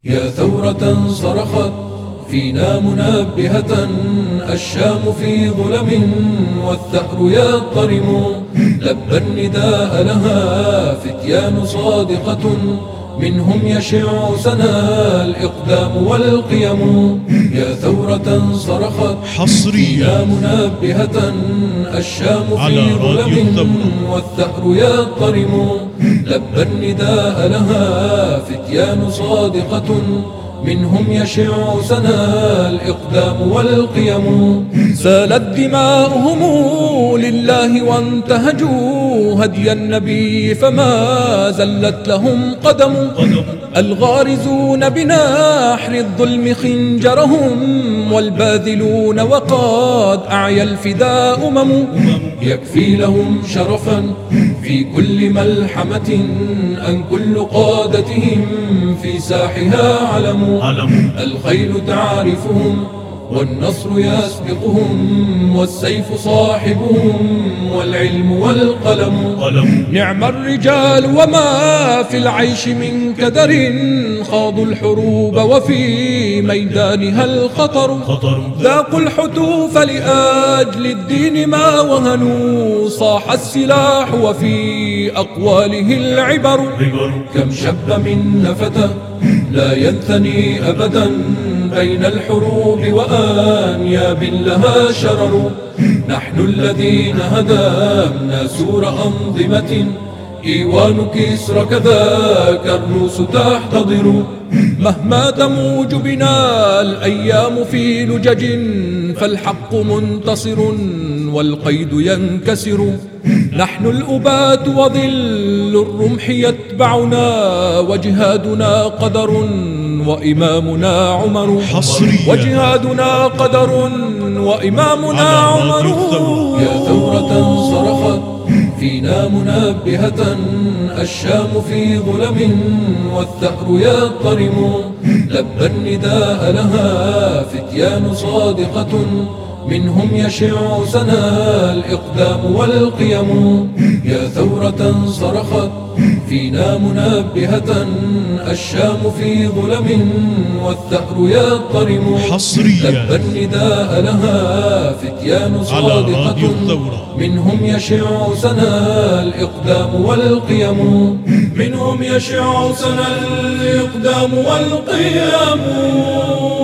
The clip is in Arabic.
يا ثورة صرخت فينا منبهة، الشام في ظلم والثأر يضطرم، لبى النداء لها فتيان صادقة، منهم يشع سنا الإقدام والقيم. يا ثورة صرخت فينا منبهة، الشام في ظلم والثأر يضطرم، لبى النداء لها فتيان صادقة، منهم يشع سنا الإقدام والقيم. سالت دماؤهم لله وانتهجوا هدي النبي فما زلت لهم قدم، الغارزون بنحر الظلم خنجرهم، والباذلون وقد أعيا الفداء يكفي لهم شرفا في كل ملحمة أن كل قادتهم في ساحها علم. الخيل تعرفهم والنصر يسبقهم، والسيف صاحبهم والعلم والقلم. نعم الرجال وما في العيش من كدر، خاضوا الحروب وفي ميدانها الخطر، ذاقوا الحتوف لأجل الدين ما وهنوا، صاح السلاح وفي أقواله العبر. كم شب من فتى لا ينثني أبدا بين الحروب وآنياب لها شرر، نحن الذين هدمنا سور أنظمة، إيوان كسرى كذاك الروس تحتضر. مهما تموج بنا الأيام في لجج، فالحق منتصر والقيد ينكسر، نحن الأبات وظل الرمح يتبعنا، وجهادنا قدر وإمامنا عمر. وجهادنا قدر وإمامنا عمر. يا ثورة صرخت فينا منبهة، الشام في ظلم والثأر يضطرم، لبى النداء لها فتيان صادقة، منهم يشع سنا الإقدام والقيم. يا ثورة صرخت فينا منبهة، الشام في ظلم والثأر يضطرم، لبى النداء لها فتيان صادقة، منهم يشع سنا الإقدام والقيم. منهم يشع سنا الإقدام والقيم.